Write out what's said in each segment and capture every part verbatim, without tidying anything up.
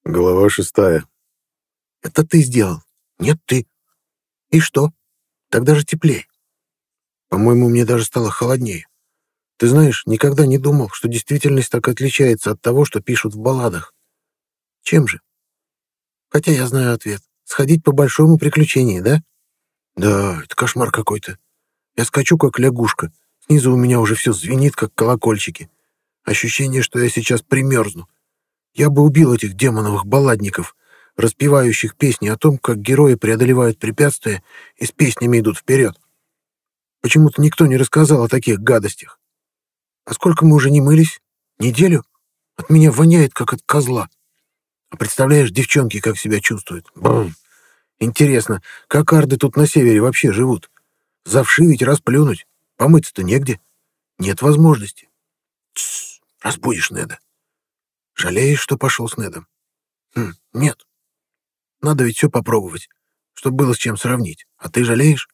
Глава шестая. Это ты сделал? Нет, ты. И что? Тогда же теплее. По-моему, мне даже стало холоднее. Ты знаешь, никогда не думал, что действительность так отличается от того, что пишут в балладах. Чем же? Хотя я знаю ответ. Сходить по большому приключению, да? Да, это кошмар какой-то. Я скачу, как лягушка. Снизу у меня уже все звенит, как колокольчики. Ощущение, что я сейчас примерзну. Я бы убил этих демоновых балладников, распевающих песни о том, как герои преодолевают препятствия и с песнями идут вперед. Почему-то никто не рассказал о таких гадостях. А сколько мы уже не мылись? Неделю? От меня воняет, как от козла. А представляешь, девчонки как себя чувствуют? Бррр. Интересно, как арды тут на севере вообще живут? Завшивить, расплюнуть. Помыться-то негде. Нет возможности. Тссс, разбудишь Неда. Жалеешь, что пошел с Недом? Хм, нет. Надо ведь все попробовать, чтобы было с чем сравнить. А ты жалеешь?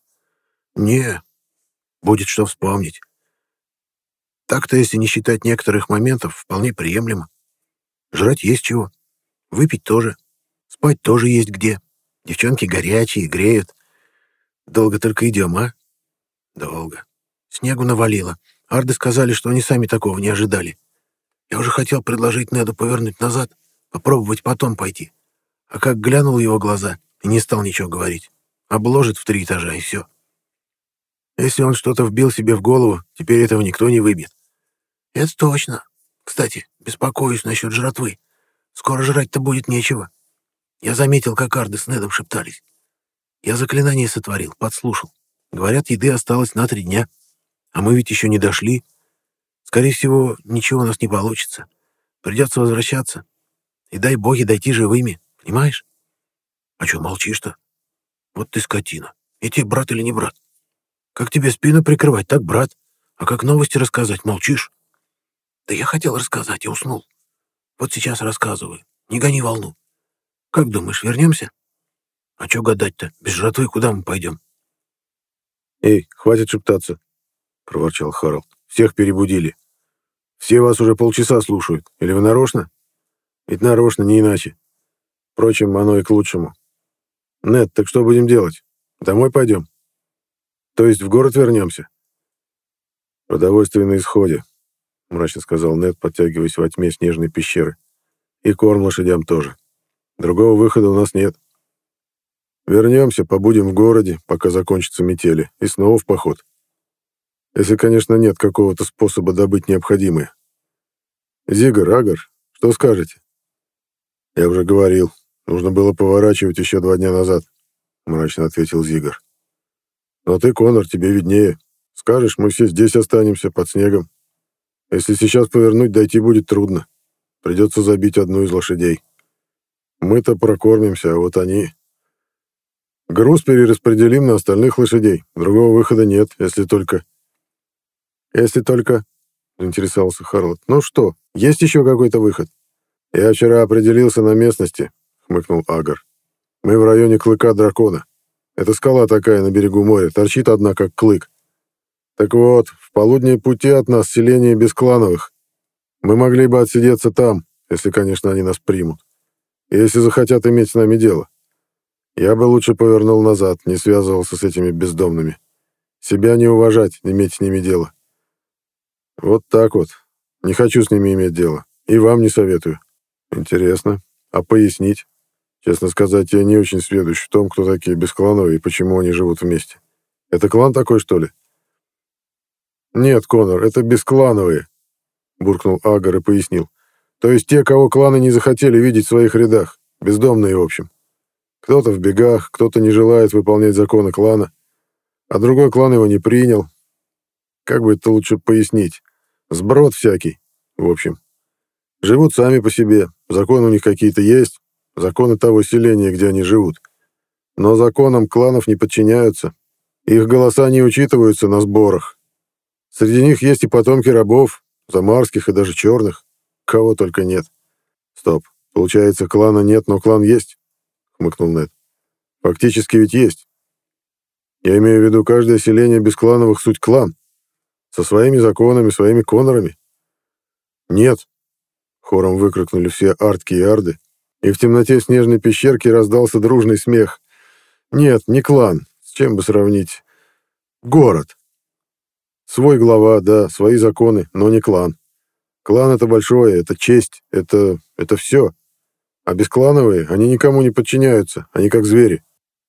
Не, будет что вспомнить. Так-то, если не считать некоторых моментов, вполне приемлемо. Жрать есть чего. Выпить тоже. Спать тоже есть где. Девчонки горячие, греют. Долго только идем, а? Долго. Снегу навалило. Арды сказали, что они сами такого не ожидали. Я уже хотел предложить Неду повернуть назад, попробовать потом пойти. А как глянул в его глаза и не стал ничего говорить. Обложит в три этажа, и все. Если он что-то вбил себе в голову, теперь этого никто не выбьет. Это точно. Кстати, беспокоюсь насчет жратвы. Скоро жрать-то будет нечего. Я заметил, как арды с Недом шептались. Я заклинание сотворил, подслушал. Говорят, еды осталось на три дня. А мы ведь еще не дошли. Скорее всего, ничего у нас не получится. Придется возвращаться. И дай боги дойти живыми, понимаешь? А что молчишь-то? Вот ты скотина. Я тебе брат или не брат? Как тебе спину прикрывать, так брат. А как новости рассказать, молчишь? Да я хотел рассказать и уснул. Вот сейчас рассказываю. Не гони волну. Как думаешь, вернемся? А что гадать-то? Без жратвы куда мы пойдем? «Эй, хватит шептаться», — проворчал Харалд. «Всех перебудили. Все вас уже полчаса слушают. Или вы нарочно? Ведь нарочно, не иначе. Впрочем, оно и к лучшему. Нед, так что будем делать? Домой пойдем? То есть в город вернемся?» «Продовольствие на исходе», — мрачно сказал Нед, подтягиваясь во тьме снежной пещеры. «И корм лошадям тоже. Другого выхода у нас нет. Вернемся, побудем в городе, пока закончатся метели, и снова в поход. Если, конечно, нет какого-то способа добыть необходимое. Зигар, Агар, что скажете?» «Я уже говорил, нужно было поворачивать еще два дня назад», — мрачно ответил Зигар. «Но ты, Конор, тебе виднее. Скажешь, мы все здесь останемся, под снегом. Если сейчас повернуть, дойти будет трудно. Придется забить одну из лошадей. Мы-то прокормимся, а вот они... Груз перераспределим на остальных лошадей. Другого выхода нет, если только...» «Если только...» — заинтересовался Харлот. «Ну что, есть еще какой-то выход?» «Я вчера определился на местности», — хмыкнул Агар. «Мы в районе Клыка Дракона. Это скала такая на берегу моря, торчит одна, как клык. Так вот, в полудней пути от нас селение Бесклановых. Мы могли бы отсидеться там, если, конечно, они нас примут. И если захотят иметь с нами дело. Я бы лучше повернул назад, не связывался с этими бездомными. Себя не уважать, иметь с ними дело. Вот так вот. Не хочу с ними иметь дело. И вам не советую». «Интересно. А пояснить? Честно сказать, я не очень сведущ в том, кто такие Бесклановые и почему они живут вместе. Это клан такой, что ли?» «Нет, Конор, это Бесклановые», — буркнул Агар и пояснил. «То есть те, кого кланы не захотели видеть в своих рядах. Бездомные, в общем. Кто-то в бегах, кто-то не желает выполнять законы клана, а другой клан его не принял. Как бы это лучше пояснить? Сброд всякий, в общем. Живут сами по себе, законы у них какие-то есть, законы того селения, где они живут. Но законам кланов не подчиняются. Их голоса не учитываются на сборах. Среди них есть и потомки рабов, замарских и даже черных. Кого только нет. Стоп, получается, клана нет, но клан есть?» — хмыкнул Нед. «Фактически ведь есть. Я имею в виду, каждое селение Бесклановых суть клан. Со своими законами, своими конорами». «Нет», — хором выкрикнули все артки и арды, И в темноте снежной пещерки раздался дружный смех. Нет, не клан, с чем бы сравнить. Город. Свой глава, да, свои законы, но не клан. Клан — это большое, это честь, это... это все. А бесклановые, они никому не подчиняются, они как звери.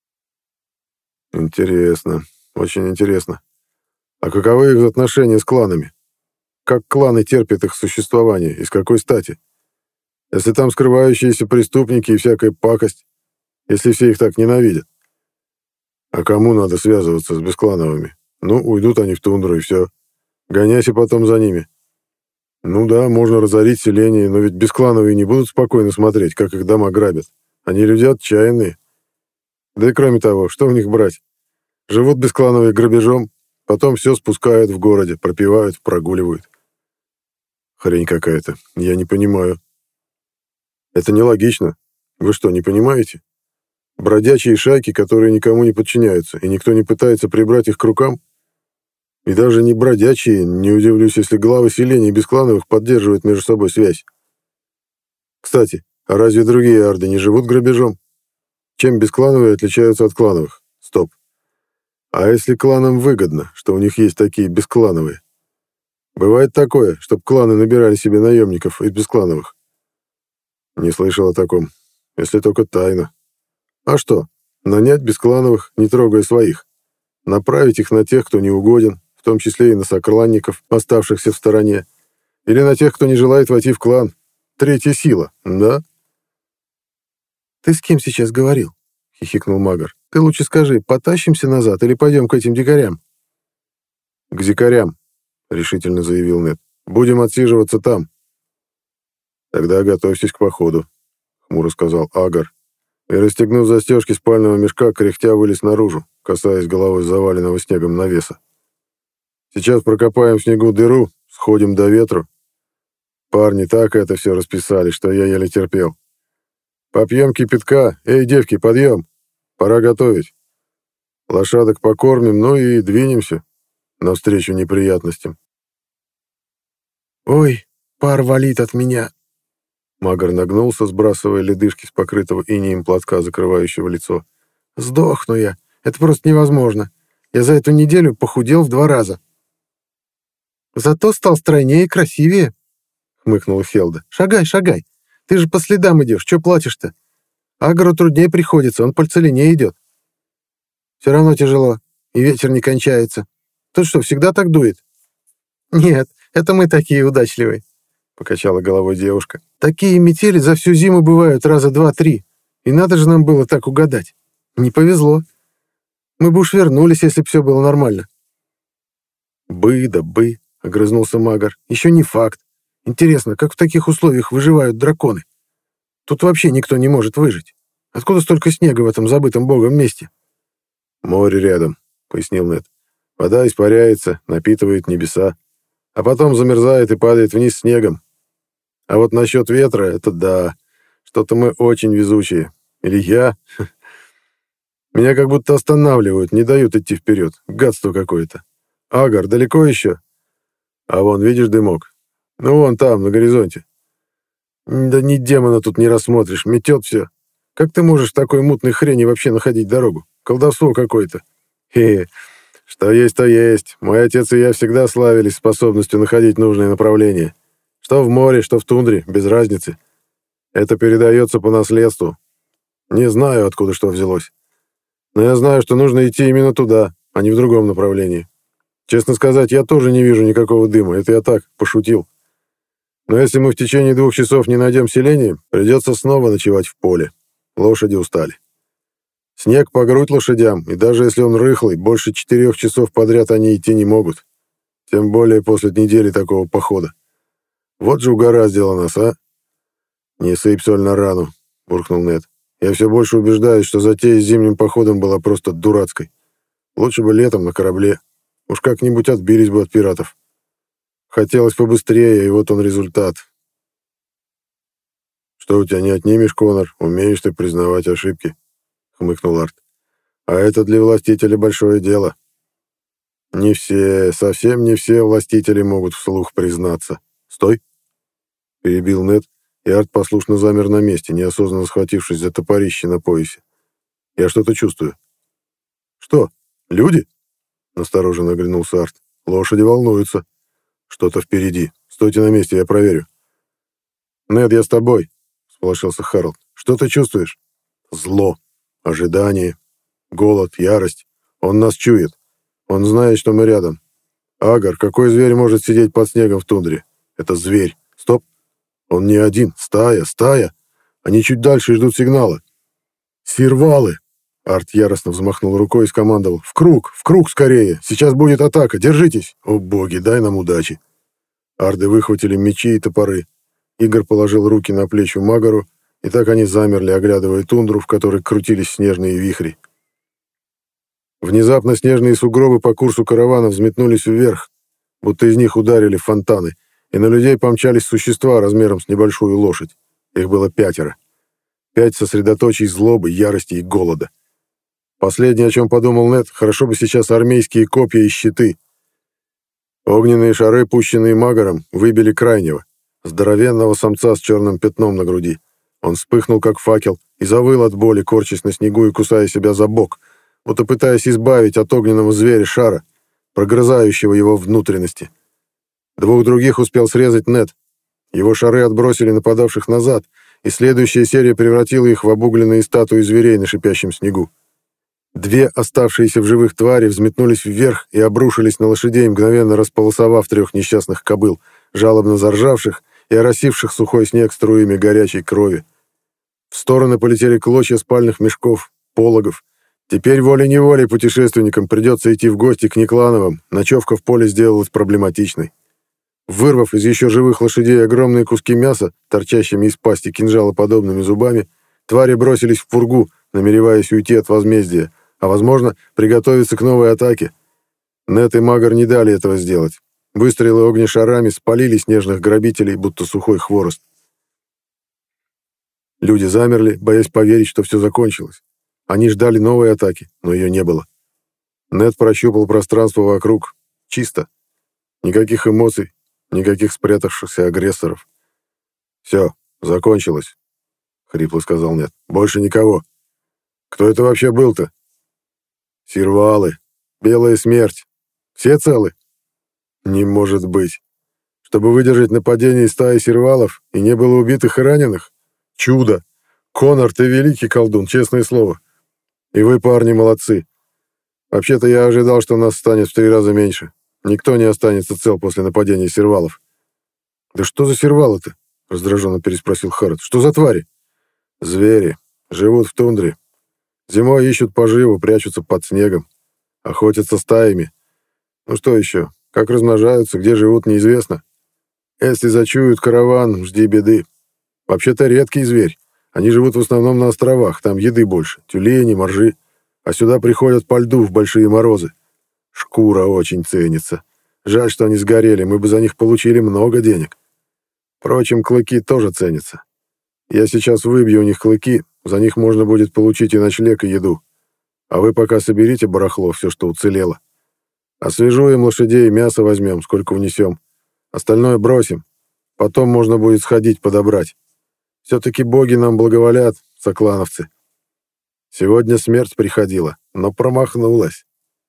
Интересно, очень интересно. А каковы их отношения с кланами? Как кланы терпят их существование и с какой стати? Если там скрывающиеся преступники и всякая пакость, если все их так ненавидят. А кому надо связываться с бесклановыми? Ну, уйдут они в тундру, и все. Гоняйся потом за ними. Ну да, можно разорить селение, но ведь бесклановые не будут спокойно смотреть, как их дома грабят. Они люди отчаянные. Да и кроме того, что в них брать? Живут бесклановые грабежом, потом все спускают в городе, пропивают, прогуливают. Хрень какая-то, я не понимаю. Это нелогично. Вы что, не понимаете? Бродячие шайки, которые никому не подчиняются, и никто не пытается прибрать их к рукам? И даже не бродячие, не удивлюсь, если главы селений бесклановых поддерживают между собой связь. Кстати, а разве другие арды не живут грабежом? Чем бесклановые отличаются от клановых? Стоп. А если кланам выгодно, что у них есть такие бесклановые? Бывает такое, чтобы кланы набирали себе наемников из бесклановых? Не слышал о таком, если только тайно. А что, нанять бесклановых, не трогая своих? Направить их на тех, кто не угоден, в том числе и на сокланников, оставшихся в стороне, или на тех, кто не желает войти в клан. Третья сила, да? «Ты с кем сейчас говорил?» — хихикнул Магар. «Ты лучше скажи, потащимся назад или пойдем к этим дикарям?» «К дикарям», — решительно заявил Нед. «Будем отсиживаться там». «Тогда готовьтесь к походу», — хмуро сказал Агар. И, расстегнув застежки спального мешка, кряхтя вылез наружу, касаясь головой заваленного снегом навеса. «Сейчас прокопаем в снегу дыру, сходим до ветру. Парни так это все расписали, что я еле терпел. Попьем кипятка. Эй, девки, подъем. Пора готовить. Лошадок покормим, ну и двинемся навстречу неприятностям». «Ой, пар валит от меня!» Магар нагнулся, сбрасывая ледышки с покрытого инеем платка, закрывающего лицо. «Сдохну я. Это просто невозможно. Я за эту неделю похудел в два раза». «Зато стал стройнее и красивее», — хмыкнула Хелда. «Шагай, шагай. Ты же по следам идешь. Че плачешь-то? Агару труднее приходится, он по целине идет. Все равно тяжело, и ветер не кончается. Тут что, всегда так дует?» «Нет, это мы такие удачливые», — покачала головой девушка. «Такие метели за всю зиму бывают раза два-три. И надо же нам было так угадать. Не повезло. Мы бы уж вернулись, если бы все было нормально». «Бы да бы», — огрызнулся Магар. «Еще не факт. Интересно, как в таких условиях выживают драконы? Тут вообще никто не может выжить. Откуда столько снега в этом забытом богом месте?» «Море рядом», — пояснил Нед. «Вода испаряется, напитывает небеса, а потом замерзает и падает вниз снегом. А вот насчет ветра — это да, что-то мы очень везучие. Или я. Меня как будто останавливают, не дают идти вперед. Гадство какое-то. Агар, далеко еще? А вон, видишь дымок? Ну, вон там, на горизонте. Да ни демона тут не рассмотришь, метет все. Как ты можешь в такой мутной хрени вообще находить дорогу? Колдовство какое-то. Хе-хе. Что есть, то есть. Мой отец и я всегда славились способностью находить нужное направление. Что в море, что в тундре, без разницы. Это передается по наследству. Не знаю, откуда что взялось. Но я знаю, что нужно идти именно туда, а не в другом направлении. Честно сказать, я тоже не вижу никакого дыма. Это я так, пошутил. Но если мы в течение двух часов не найдем селение, придется снова ночевать в поле. Лошади устали. Снег по грудь лошадям, и даже если он рыхлый, больше четырех часов подряд они идти не могут. Тем более после недели такого похода. Вот же угораздило нас, а? «Не сыпь соль на рану», — буркнул Нед. «Я все больше убеждаюсь, что затея с зимним походом была просто дурацкой. Лучше бы летом на корабле. Уж как-нибудь отбились бы от пиратов. Хотелось побыстрее, и вот он результат». «Что у тебя не отнимешь, Конор? Умеешь ты признавать ошибки», — хмыкнул Арт. «А это для властителя большое дело. Не все, совсем не все властители могут вслух признаться. Стой!» — перебил Нед, и Арт послушно замер на месте, неосознанно схватившись за топорище на поясе. «Я что-то чувствую». «Что, люди?» — настороженно оглянулся Арт. «Лошади волнуются. Что-то впереди. Стойте на месте, я проверю». «Нед, я с тобой», — сполошился Харалд. «Что ты чувствуешь?» «Зло, ожидание, голод, ярость. Он нас чует. Он знает, что мы рядом. Агар, какой зверь может сидеть под снегом в тундре? Это зверь. Стоп. Он не один. Стая, стая. Они чуть дальше ждут сигнала. Сирвалы!» Арт яростно взмахнул рукой и скомандовал. «В круг! В круг скорее! Сейчас будет атака! Держитесь! О боги, дай нам удачи!» Арды выхватили мечи и топоры. Игорь положил руки на плечи Магару, и так они замерли, оглядывая тундру, в которой крутились снежные вихри. Внезапно снежные сугробы по курсу каравана взметнулись вверх, будто из них ударили фонтаны, и на людей помчались существа размером с небольшую лошадь. Их было пятеро. Пять сосредоточий злобы, ярости и голода. Последнее, о чем подумал Нед, хорошо бы сейчас армейские копья и щиты. Огненные шары, пущенные Магаром, выбили крайнего, здоровенного самца с черным пятном на груди. Он вспыхнул, как факел, и завыл от боли, корчась на снегу и кусая себя за бок, будто пытаясь избавить от огненного зверя шара, прогрызающего его внутренности. Двух других успел срезать Нед. Его шары отбросили нападавших назад, и следующая серия превратила их в обугленные статуи зверей на шипящем снегу. Две оставшиеся в живых твари взметнулись вверх и обрушились на лошадей, мгновенно располосовав трех несчастных кобыл, жалобно заржавших и оросивших сухой снег струями горячей крови. В стороны полетели клочья спальных мешков, пологов. Теперь волей-неволей путешественникам придется идти в гости к Неклановым, ночевка в поле сделалась проблематичной. Вырвав из еще живых лошадей огромные куски мяса, торчащими из пасти кинжалоподобными зубами, твари бросились в пургу, намереваясь уйти от возмездия, а, возможно, приготовиться к новой атаке. Нед и Магар не дали этого сделать. Выстрелы огнешарами спалили снежных грабителей, будто сухой хворост. Люди замерли, боясь поверить, что все закончилось. Они ждали новой атаки, но ее не было. Нед прощупал пространство вокруг. Чисто. Никаких эмоций, никаких спрятавшихся агрессоров. «Все, закончилось», — хрипло сказал Нед. «Больше никого. Кто это вообще был-то?» «Сирвалы. Белая смерть. Все целы?» «Не может быть. Чтобы выдержать нападение стаи сирвалов, и не было убитых и раненых? Чудо! Конор, ты великий колдун, честное слово. И вы, парни, молодцы. Вообще-то я ожидал, что нас станет в три раза меньше. Никто не останется цел после нападения сирвалов». «Да что за сирвалы-то?» — раздраженно переспросил Харрот. «Что за твари?» «Звери. Живут в тундре. Зимой ищут поживу, прячутся под снегом. Охотятся стаями. Ну что еще? Как размножаются, где живут, неизвестно. Если зачуют караван, жди беды. Вообще-то редкий зверь. Они живут в основном на островах, там еды больше. Тюлени, моржи. А сюда приходят по льду в большие морозы. Шкура очень ценится. Жаль, что они сгорели, мы бы за них получили много денег. Впрочем, клыки тоже ценятся. Я сейчас выбью у них клыки, за них можно будет получить и ночлег, и еду. А вы пока соберите барахло, все, что уцелело. Освежу им лошадей, мясо возьмем, сколько унесем. Остальное бросим. Потом можно будет сходить подобрать. Все-таки боги нам благоволят, соклановцы. Сегодня смерть приходила, но промахнулась.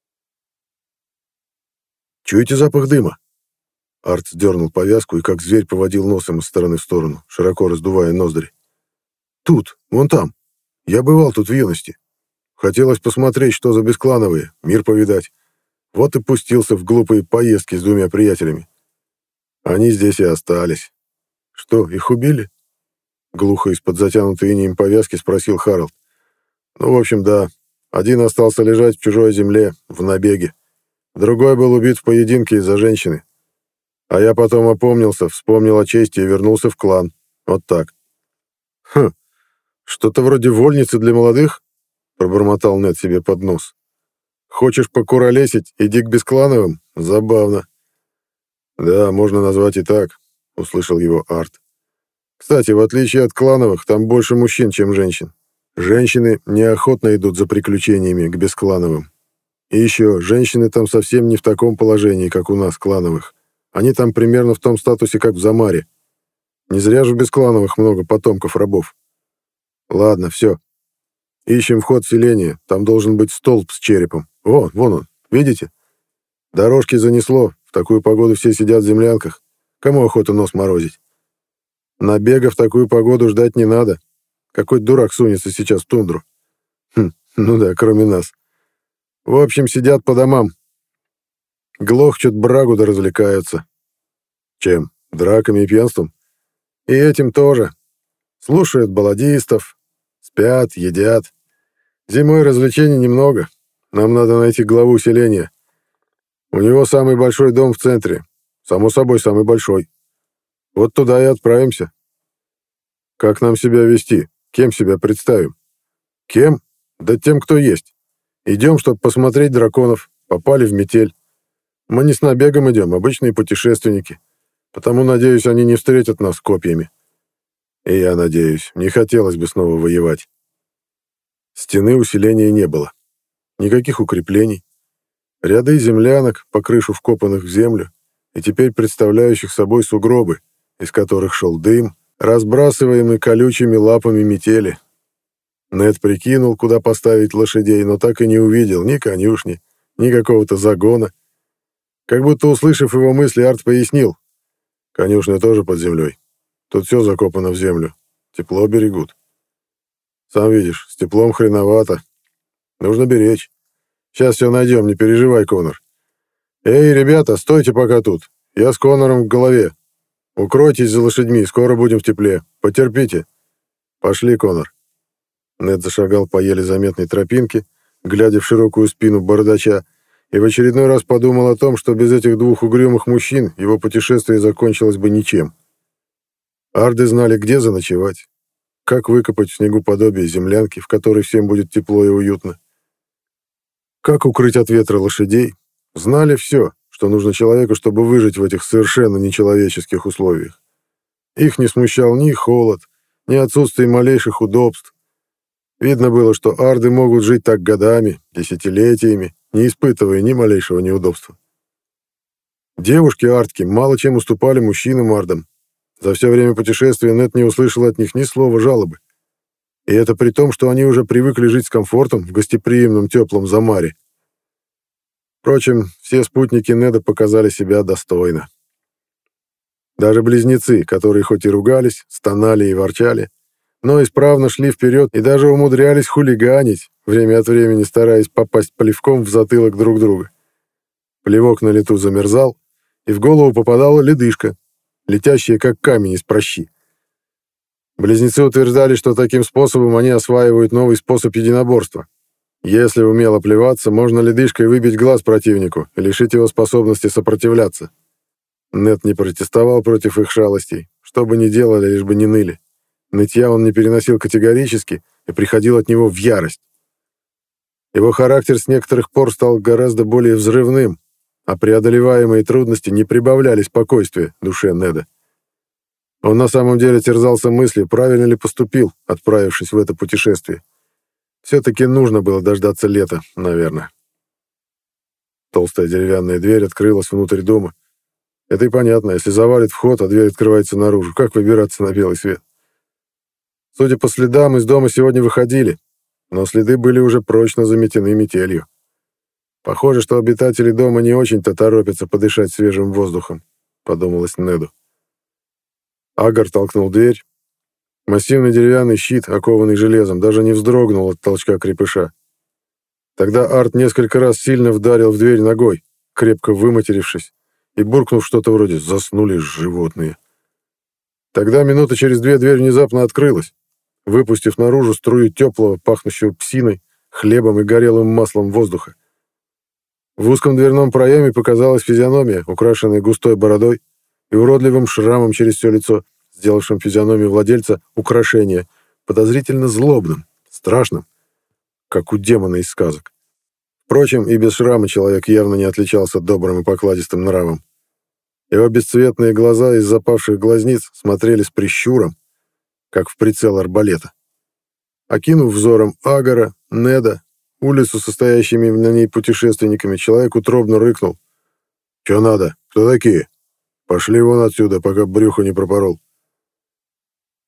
Чуете запах дыма?» Арт сдернул повязку и как зверь поводил носом из стороны в сторону, широко раздувая ноздри. «Тут, вон там. Я бывал тут в юности. Хотелось посмотреть, что за бесклановые, мир повидать. Вот и пустился в глупые поездки с двумя приятелями. Они здесь и остались». «Что, их убили?» Глухо из-под затянутой инеем повязки спросил Харалд. «Ну, в общем, да. Один остался лежать в чужой земле, в набеге. Другой был убит в поединке из-за женщины. А я потом опомнился, вспомнил о чести и вернулся в клан. Вот так». «Хм, что-то вроде вольницы для молодых?» — пробормотал Нед себе под нос. «Хочешь покуролесить, иди к бесклановым? Забавно». «Да, можно назвать и так», — услышал его Арт. «Кстати, в отличие от клановых, там больше мужчин, чем женщин. Женщины неохотно идут за приключениями к бесклановым. И еще, женщины там совсем не в таком положении, как у нас, клановых. Они там примерно в том статусе, как в Замаре. Не зря же в Бесклановых много потомков рабов. Ладно, все. Ищем вход в селение. Там должен быть столб с черепом. Вон, вон он. Видите? Дорожки занесло. В такую погоду все сидят в землянках. Кому охота нос морозить? Набега в такую погоду ждать не надо. Какой дурак сунется сейчас в тундру? Хм, ну да, кроме нас. В общем, сидят по домам. Глохчут брагу да развлекаются. Чем? Драками и пьянством? И этим тоже. Слушают балладистов, спят, едят. Зимой развлечений немного. Нам надо найти главу селения. У него самый большой дом в центре. Само собой, самый большой. Вот туда и отправимся. Как нам себя вести? Кем себя представим? Кем? Да тем, кто есть. Идем, чтобы посмотреть драконов. Попали в метель. Мы не с набегом идем, обычные путешественники. Потому, надеюсь, они не встретят нас копьями. И я надеюсь, не хотелось бы снова воевать. Стены усиления не было. Никаких укреплений. Ряды землянок, по крышу вкопанных в землю, и теперь представляющих собой сугробы, из которых шел дым, разбрасываемый колючими лапами метели. Нед прикинул, куда поставить лошадей, но так и не увидел ни конюшни, ни какого-то загона. Как будто, услышав его мысли, Арт пояснил. Конюшня тоже под землей. Тут все закопано в землю. Тепло берегут. Сам видишь, с теплом хреновато. Нужно беречь. Сейчас все найдем, не переживай, Конор. Эй, ребята, стойте пока тут. Я с Конором в голове. Укройтесь за лошадьми, скоро будем в тепле. Потерпите. Пошли, Конор. Нед зашагал по еле заметной тропинке, глядя в широкую спину бородача, и в очередной раз подумал о том, что без этих двух угрюмых мужчин его путешествие закончилось бы ничем. Арды знали, где заночевать, как выкопать в снегу подобие землянки, в которой всем будет тепло и уютно. Как укрыть от ветра лошадей, знали все, что нужно человеку, чтобы выжить в этих совершенно нечеловеческих условиях. Их не смущал ни холод, ни отсутствие малейших удобств. Видно было, что арды могут жить так годами, десятилетиями, не испытывая ни малейшего неудобства. Девушки-ардки мало чем уступали мужчинам-ардам. За все время путешествия Нед не услышал от них ни слова жалобы. И это при том, что они уже привыкли жить с комфортом в гостеприимном теплом Замаре. Впрочем, все спутники Неда показали себя достойно. Даже близнецы, которые хоть и ругались, стонали и ворчали, но исправно шли вперед и даже умудрялись хулиганить, время от времени стараясь попасть плевком в затылок друг друга. Плевок на лету замерзал, и в голову попадала ледышка, летящая как камень из пращи. Близнецы утверждали, что таким способом они осваивают новый способ единоборства. Если умело плеваться, можно ледышкой выбить глаз противнику и лишить его способности сопротивляться. Нед не протестовал против их шалостей, что бы ни делали, лишь бы не ныли. Нытья он не переносил категорически и приходил от него в ярость. Его характер с некоторых пор стал гораздо более взрывным, а преодолеваемые трудности не прибавляли спокойствия душе Неда. Он на самом деле терзался мыслью, правильно ли поступил, отправившись в это путешествие. Все-таки нужно было дождаться лета, наверное. Толстая деревянная дверь открылась внутрь дома. Это и понятно, если завалит вход, а дверь открывается наружу, как выбираться на белый свет? Судя по следам, из дома сегодня выходили, но следы были уже прочно заметены метелью. Похоже, что обитатели дома не очень-то торопятся подышать свежим воздухом, подумалось Неду. Агар толкнул дверь. Массивный деревянный щит, окованный железом, даже не вздрогнул от толчка крепыша. Тогда Арт несколько раз сильно вдарил в дверь ногой, крепко выматерившись, и буркнув что-то вроде «заснули животные». Тогда минуты через две дверь внезапно открылась, выпустив наружу струю теплого, пахнущего псиной, хлебом и горелым маслом воздуха. В узком дверном проеме показалась физиономия, украшенная густой бородой и уродливым шрамом через все лицо, сделавшим физиономию владельца украшения подозрительно злобным, страшным, как у демона из сказок. Впрочем, и без шрама человек явно не отличался добрым и покладистым нравом. Его бесцветные глаза из запавших глазниц смотрели с прищуром, как в прицел арбалета. Окинув взором Агара, Неда, улицу, состоящими на ней путешественниками, человек утробно рыкнул. «Чё надо? Кто такие? Пошли вон отсюда, пока брюхо не пропорол».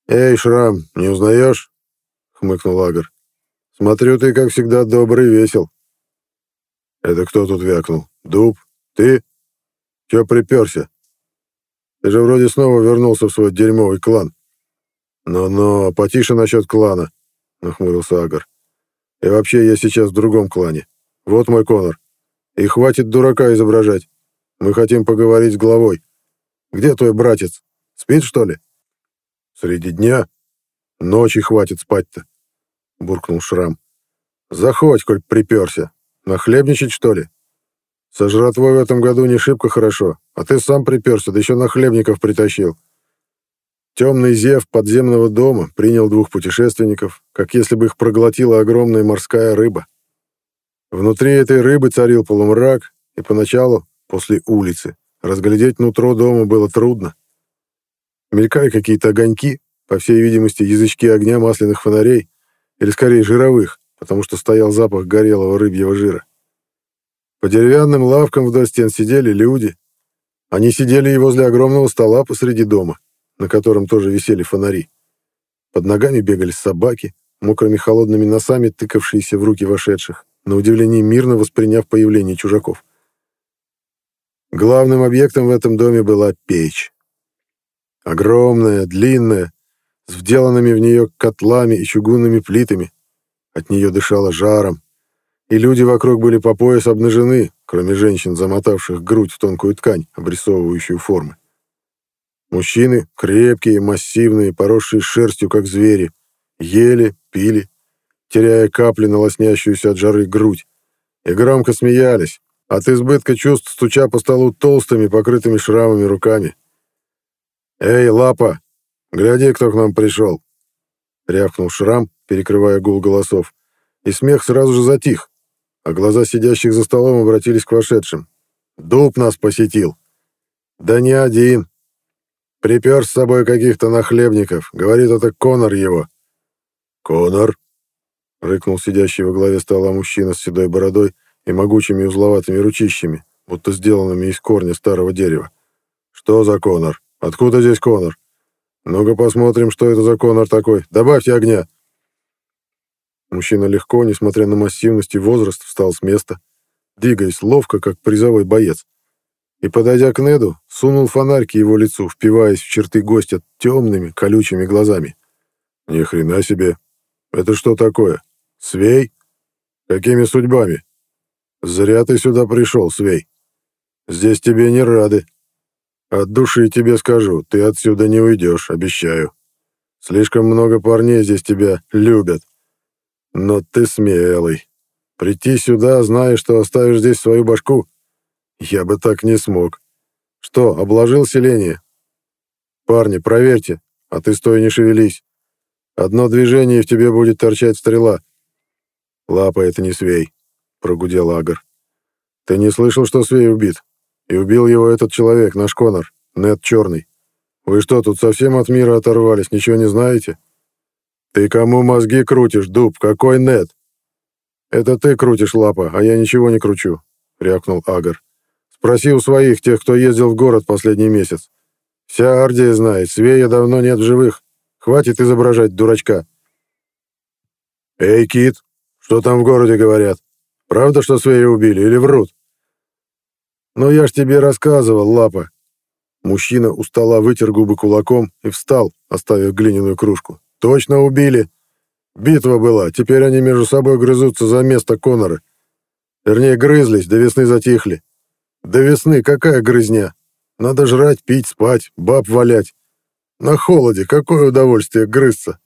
«Эй, Шрам, не узнаешь?» — хмыкнул Агар. «Смотрю, ты, как всегда, добрый и весел». «Это кто тут вякнул? Дуб? Ты? Чё приперся? Ты же вроде снова вернулся в свой дерьмовый клан». «Но-но, потише насчет клана», — нахмурился Агар. «И вообще, я сейчас в другом клане. Вот мой Конор. И хватит дурака изображать. Мы хотим поговорить с главой. Где твой братец? Спит, что ли?» «Среди дня? Ночи хватит спать-то», — буркнул Шрам. «Заходь, коль приперся. Нахлебничать, что ли? Со жратвой в этом году не шибко хорошо, а ты сам приперся, да еще нахлебников притащил». Темный зев подземного дома принял двух путешественников, как если бы их проглотила огромная морская рыба. Внутри этой рыбы царил полумрак, и поначалу, после улицы, разглядеть нутро дома было трудно. Мелькали какие-то огоньки, по всей видимости, язычки огня масляных фонарей, или скорее жировых, потому что стоял запах горелого рыбьего жира. По деревянным лавкам вдоль стен сидели люди. Они сидели и возле огромного стола посреди дома, на котором тоже висели фонари. Под ногами бегали собаки, мокрыми холодными носами тыкавшиеся в руки вошедших, на удивление мирно восприняв появление чужаков. Главным объектом в этом доме была печь. Огромная, длинная, с вделанными в нее котлами и чугунными плитами. От нее дышало жаром, и люди вокруг были по пояс обнажены, кроме женщин, замотавших грудь в тонкую ткань, обрисовывающую формы. Мужчины, крепкие, массивные, поросшие шерстью, как звери, ели, пили, теряя капли на лоснящуюся от жары грудь, и громко смеялись, от избытка чувств стуча по столу толстыми, покрытыми шрамами руками. «Эй, Лапа, гляди, кто к нам пришел!» — рявкнул Шрам, перекрывая гул голосов, и смех сразу же затих, а глаза сидящих за столом обратились к вошедшим. «Дуб нас посетил!» «Да не один! Припер с собой каких-то нахлебников, говорит, это Конор его». «Конор?» — рыкнул сидящий во главе стола мужчина с седой бородой и могучими узловатыми ручищами, будто сделанными из корня старого дерева. «Что за Конор? Откуда здесь Конор? Ну-ка посмотрим, что это за Конор такой. Добавьте огня!» Мужчина легко, несмотря на массивность и возраст, встал с места, двигаясь ловко, как призовой боец, и, подойдя к Неду, сунул фонарь к его лицу, впиваясь в черты гостя темными, колючими глазами. «Ни хрена себе! Это что такое? Свей? Какими судьбами? Зря ты сюда пришел, Свей. Здесь тебе не рады. От души тебе скажу, ты отсюда не уйдешь, обещаю. Слишком много парней здесь тебя любят. Но ты смелый. Прийти сюда, зная, что оставишь здесь свою башку? Я бы так не смог. Что, обложил селение? Парни, проверьте, а ты стой не шевелись. Одно движение, и в тебе будет торчать стрела». «Лапа — это не Свей», — прогудел Агар. «Ты не слышал, что Свей убит? И убил его этот человек, наш Конор, Нед Черный. Вы что, тут совсем от мира оторвались, ничего не знаете? Ты кому мозги крутишь, Дуб? Какой Нед?» «Это ты крутишь, Лапа, а я ничего не кручу», — рявкнул Агар. «Спроси у своих, тех, кто ездил в город последний месяц. Вся Ардия знает, Свея давно нет в живых. Хватит изображать дурачка». «Эй, Кит, что там в городе говорят? Правда, что Свея убили, или врут?» «Ну я ж тебе рассказывал, Лапа». Мужчина у стола вытер губы кулаком и встал, оставив глиняную кружку. «Точно убили. Битва была, теперь они между собой грызутся за место Конора. Вернее, грызлись, до весны затихли. До весны какая грызня? Надо жрать, пить, спать, баб валять. На холоде какое удовольствие грызться».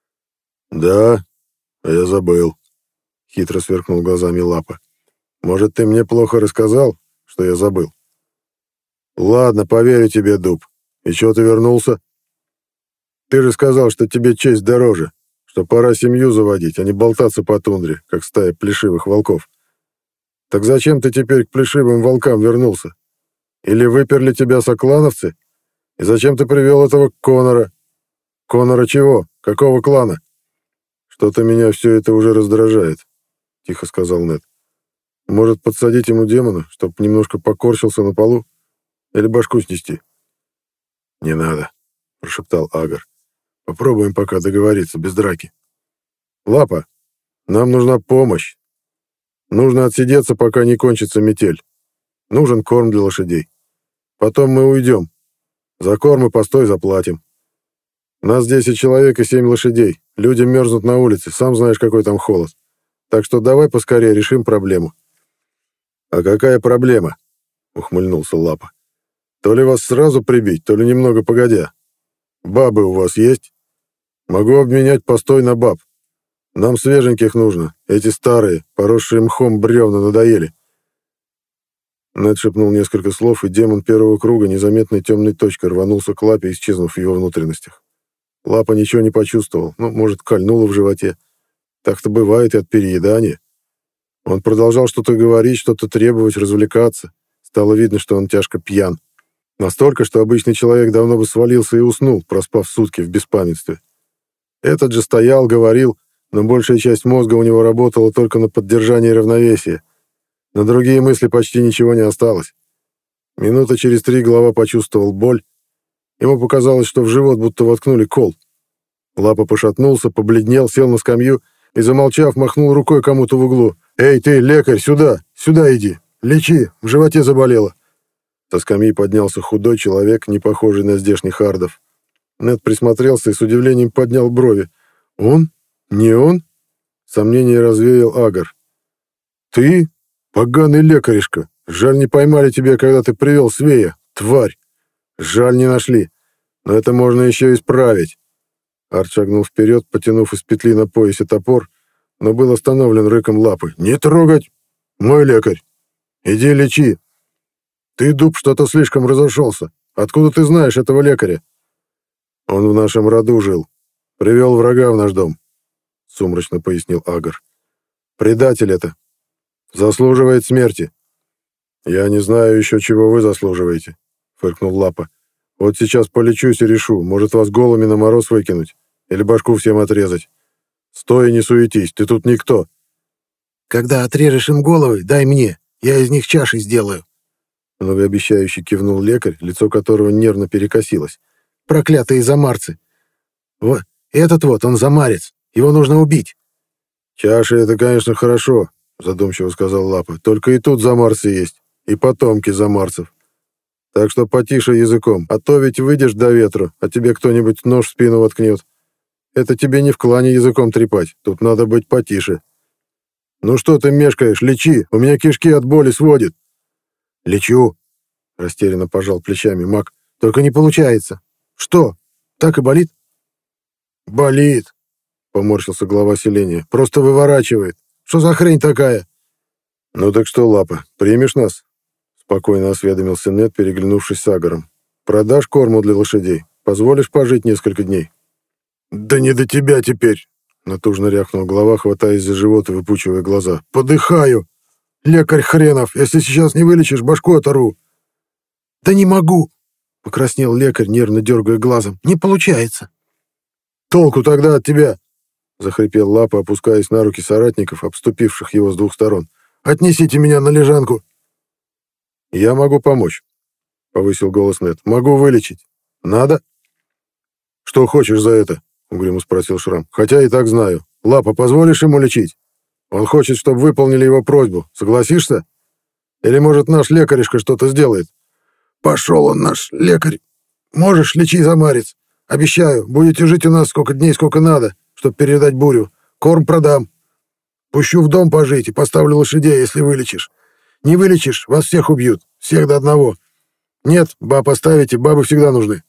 «Да, я забыл», — хитро сверкнул глазами Лапа. «Может, ты мне плохо рассказал, что я забыл?» «Ладно, поверю тебе, Дуб. И чего ты вернулся? Ты же сказал, что тебе честь дороже, что пора семью заводить, а не болтаться по тундре, как стая плешивых волков. Так зачем ты теперь к плешивым волкам вернулся? Или выперли тебя соклановцы? И зачем ты привел этого Конора? Конора чего? Какого клана?» «Что-то меня все это уже раздражает», — тихо сказал Нед. «Может, подсадить ему демона, чтоб немножко покорчился на полу? Или башку снести?» «Не надо», — прошептал Агар. Попробуем пока договориться без драки. Лапа, нам нужна помощь. Нужно отсидеться, пока не кончится метель. Нужен корм для лошадей. Потом мы уйдем. За корм и постой заплатим. Нас десять человек и семь лошадей. Люди мерзнут на улице, сам знаешь, какой там холод. Так что давай поскорее решим проблему». «А какая проблема?» — ухмыльнулся Лапа. «То ли вас сразу прибить, то ли немного погодя. Бабы у вас есть? Могу обменять постой на баб. Нам свеженьких нужно. Эти старые, поросшие мхом бревна надоели». Нед шепнул несколько слов, и демон первого круга незаметной темной точкой рванулся к Лапе, исчезнув в его внутренностях. Лапа ничего не почувствовал, ну, может, кольнуло в животе. Так-то бывает и от переедания. Он продолжал что-то говорить, что-то требовать, развлекаться. Стало видно, что он тяжко пьян. Настолько, что обычный человек давно бы свалился и уснул, проспав сутки в беспамятстве. Этот же стоял, говорил, но большая часть мозга у него работала только на поддержание равновесия. На другие мысли почти ничего не осталось. Минута через три голова почувствовал боль. Ему показалось, что в живот будто воткнули кол. Лапа пошатнулся, побледнел, сел на скамью и, замолчав, махнул рукой кому-то в углу. «Эй, ты, лекарь, сюда! Сюда иди! Лечи! В животе заболело!» Со скамьи поднялся худой человек, не похожий на здешних ардов. Нед присмотрелся и с удивлением поднял брови. «Он? Не он?» Сомнение развеял Агар. «Ты? Поганый лекаришка! Жаль, не поймали тебя, когда ты привел Свея, тварь! Жаль, не нашли, но это можно еще исправить!» Арт шагнул вперед, потянув из петли на поясе топор, но был остановлен рыком Лапы. «Не трогать! Мой лекарь! Иди лечи! Ты, дуб, что-то слишком разошелся. Откуда ты знаешь этого лекаря?» «Он в нашем роду жил. Привел врага в наш дом», — сумрачно пояснил Агар. «Предатель это. Заслуживает смерти». «Я не знаю еще, чего вы заслуживаете», — фыркнул Лапа. «Вот сейчас полечусь и решу, может, вас голыми на мороз выкинуть или башку всем отрезать. Стой и не суетись, ты тут никто». «Когда отрежешь им головы, дай мне, я из них чаши сделаю», — многообещающе кивнул лекарь, лицо которого нервно перекосилось. «Проклятые замарцы! Вот этот вот, он замарец, его нужно убить». «Чаши — это, конечно, хорошо», — задумчиво сказал Лапа. «Только и тут замарцы есть, и потомки замарцев. Так что потише языком, а то ведь выйдешь до ветра, а тебе кто-нибудь нож в спину воткнет. Это тебе не в клане языком трепать, тут надо быть потише. Ну что ты мешкаешь, лечи, у меня кишки от боли сводит». «Лечу», — растерянно пожал плечами маг. «Только не получается. Что, так и болит?» «Болит», — поморщился глава селения. «Просто выворачивает. Что за хрень такая?» «Ну так что, Лапа, примешь нас?» — спокойно осведомился Нед, переглянувшись с Агаром. «Продашь корму для лошадей? Позволишь пожить несколько дней?» «Да не до тебя теперь!» — натужно рявкнул глава, хватаясь за живот и выпучивая глаза. «Подыхаю! Лекарь хренов! Если сейчас не вылечишь, башку оторву!» «Да не могу!» — покраснел лекарь, нервно дергая глазом. «Не получается!» «Толку тогда от тебя!» — захрипел Лапа, опускаясь на руки соратников, обступивших его с двух сторон. «Отнесите меня на лежанку!» «Я могу помочь», — повысил голос Нед. «Могу вылечить. Надо?» «Что хочешь за это?» — угрюмо спросил Шрам. «Хотя и так знаю. Лапа, позволишь ему лечить? Он хочет, чтобы выполнили его просьбу. Согласишься? Или, может, наш лекаришка что-то сделает?» «Пошел он, наш лекарь. Можешь, лечи, замарец. Обещаю, будете жить у нас сколько дней, сколько надо, чтобы передать бурю. Корм продам. Пущу в дом пожить и поставлю лошадей, если вылечишь. Не вылечишь, вас всех убьют. Всех до одного. Нет, баб оставите, бабы всегда нужны».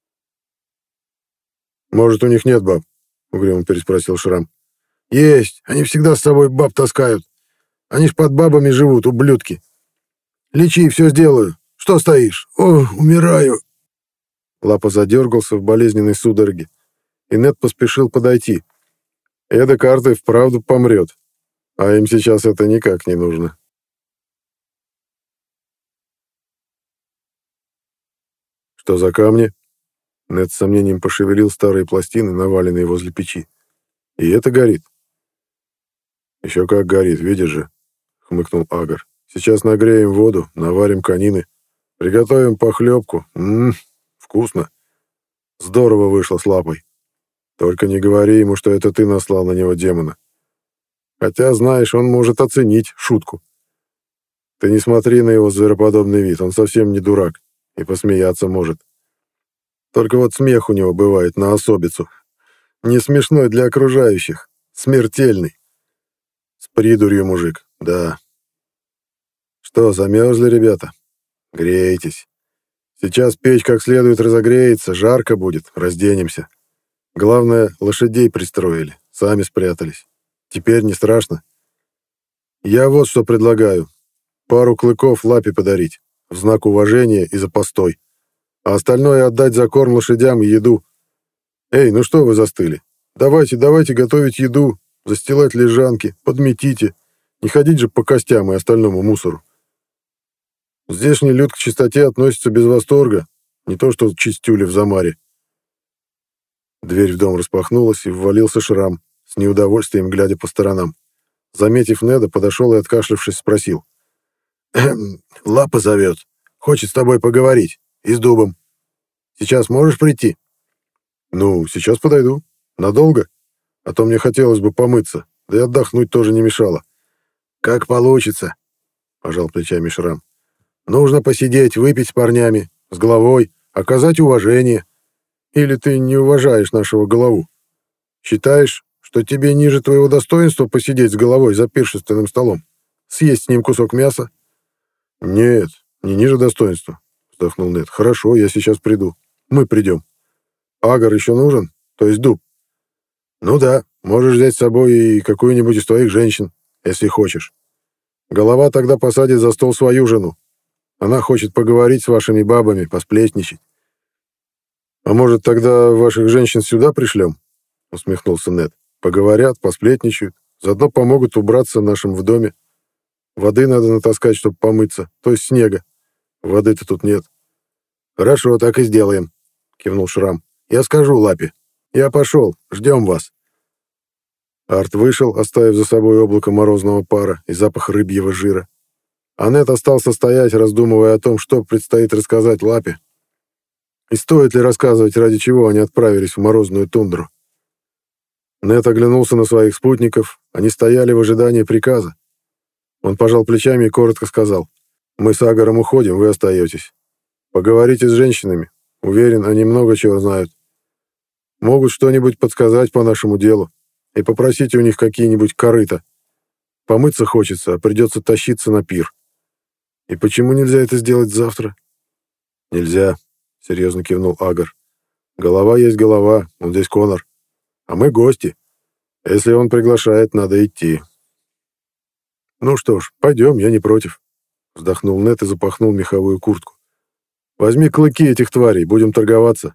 «Может, у них нет баб?» — угрюмо переспросил Шрам. «Есть. Они всегда с собой баб таскают. Они ж под бабами живут, ублюдки. Лечи, все сделаю. Что стоишь? О, умираю». Лапа задергался в болезненной судороге, и Нед поспешил подойти. Эда карта вправду помрет, а им сейчас это никак не нужно. «Что за камни?» Нед с сомнением пошевелил старые пластины, наваленные возле печи. «И это горит?» «Еще как горит, видишь же», — хмыкнул Агар. «Сейчас нагреем воду, наварим конины, приготовим похлебку. Ммм, вкусно. Здорово вышло с Лапой». Только не говори ему, что это ты наслал на него демона. Хотя, знаешь, он может оценить шутку. Ты не смотри на его звероподобный вид, он совсем не дурак и посмеяться может. Только вот смех у него бывает на особицу. Не смешной для окружающих, смертельный. С придурью мужик, да. Что, замерзли, ребята? Грейтесь. Сейчас печь как следует разогреется, жарко будет, разденемся. Главное, лошадей пристроили, сами спрятались. Теперь не страшно. Я вот что предлагаю. Пару клыков Лапе подарить, в знак уважения и за постой. А остальное отдать за корм лошадям и еду. Эй, ну что вы застыли? Давайте, давайте готовить еду, застилать лежанки, подметите. Не ходить же по костям и остальному мусору. Здешний люд к чистоте относится без восторга, не то что чистюли в Замаре. Дверь в дом распахнулась, и ввалился Шрам, с неудовольствием глядя по сторонам. Заметив Неда, подошел и, откашлявшись, спросил. «Лапа зовет. Хочет с тобой поговорить. И с Дубом. Сейчас можешь прийти?» «Ну, сейчас подойду. Надолго? А то мне хотелось бы помыться, да и отдохнуть тоже не мешало». «Как получится», — пожал плечами Шрам. «Нужно посидеть, выпить с парнями, с головой, оказать уважение. Или ты не уважаешь нашего голову? Считаешь, что тебе ниже твоего достоинства посидеть с головой за пиршественным столом? Съесть с ним кусок мяса?» «Нет, не ниже достоинства», — вздохнул Нед. «Хорошо, я сейчас приду. Мы придем. Агар еще нужен? То есть Дуб?» «Ну да, можешь взять с собой и какую-нибудь из твоих женщин, если хочешь. Голова тогда посадит за стол свою жену. Она хочет поговорить с вашими бабами, посплетничать». «А может, тогда ваших женщин сюда пришлем?» — усмехнулся Нед. «Поговорят, посплетничают, заодно помогут убраться нашим в доме. Воды надо натаскать, чтобы помыться, то есть снега. Воды-то тут нет». «Хорошо, так и сделаем», — кивнул Шрам. «Я скажу Лапе. Я пошел, ждем вас». Арт вышел, оставив за собой облако морозного пара и запах рыбьего жира. А Нед остался стоять, раздумывая о том, что предстоит рассказать Лапе. И стоит ли рассказывать, ради чего они отправились в морозную тундру. Нед оглянулся на своих спутников, они стояли в ожидании приказа. Он пожал плечами и коротко сказал: «Мы с Агаром уходим, вы остаетесь. Поговорите с женщинами. Уверен, они много чего знают. Могут что-нибудь подсказать по нашему делу. И попросите у них какие-нибудь корыта. Помыться хочется, а придется тащиться на пир. И почему нельзя это сделать завтра?» «Нельзя», — серьезно кивнул Агар. «Голова есть голова, он здесь Конор. А мы гости. Если он приглашает, надо идти». «Ну что ж, пойдем, я не против», — вздохнул Нед и запахнул меховую куртку. «Возьми клыки этих тварей, будем торговаться».